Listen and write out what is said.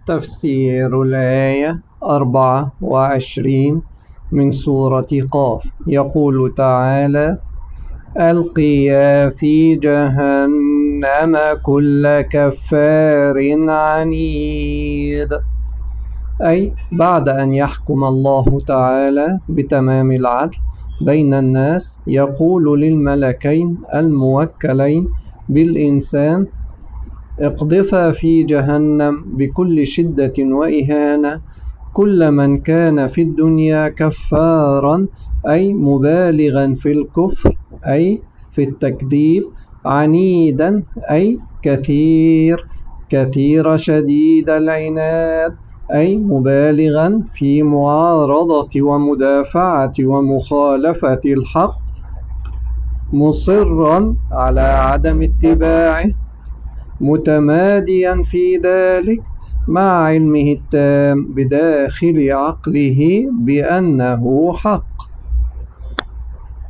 تفسير الآية 24 من سورة قاف. يقول تعالى: ألقيا في جهنم كل كفار عنيد. أي بعد أن يحكم الله تعالى بتمام العدل بين الناس، يقول للملكين الموكلين بالإنسان: اقذفا في جهنم بكل شدة وإهانة كل من كان في الدنيا كفارا، أي مبالغا في الكفر، أي في التكذيب، عنيدا أي كثير شديد العناد، أي مبالغا في معارضة ومدافعة ومخالفة الحق، مصرا على عدم اتباعه، متماديا في ذلك مع علمه التام بداخل عقله بأنه حق.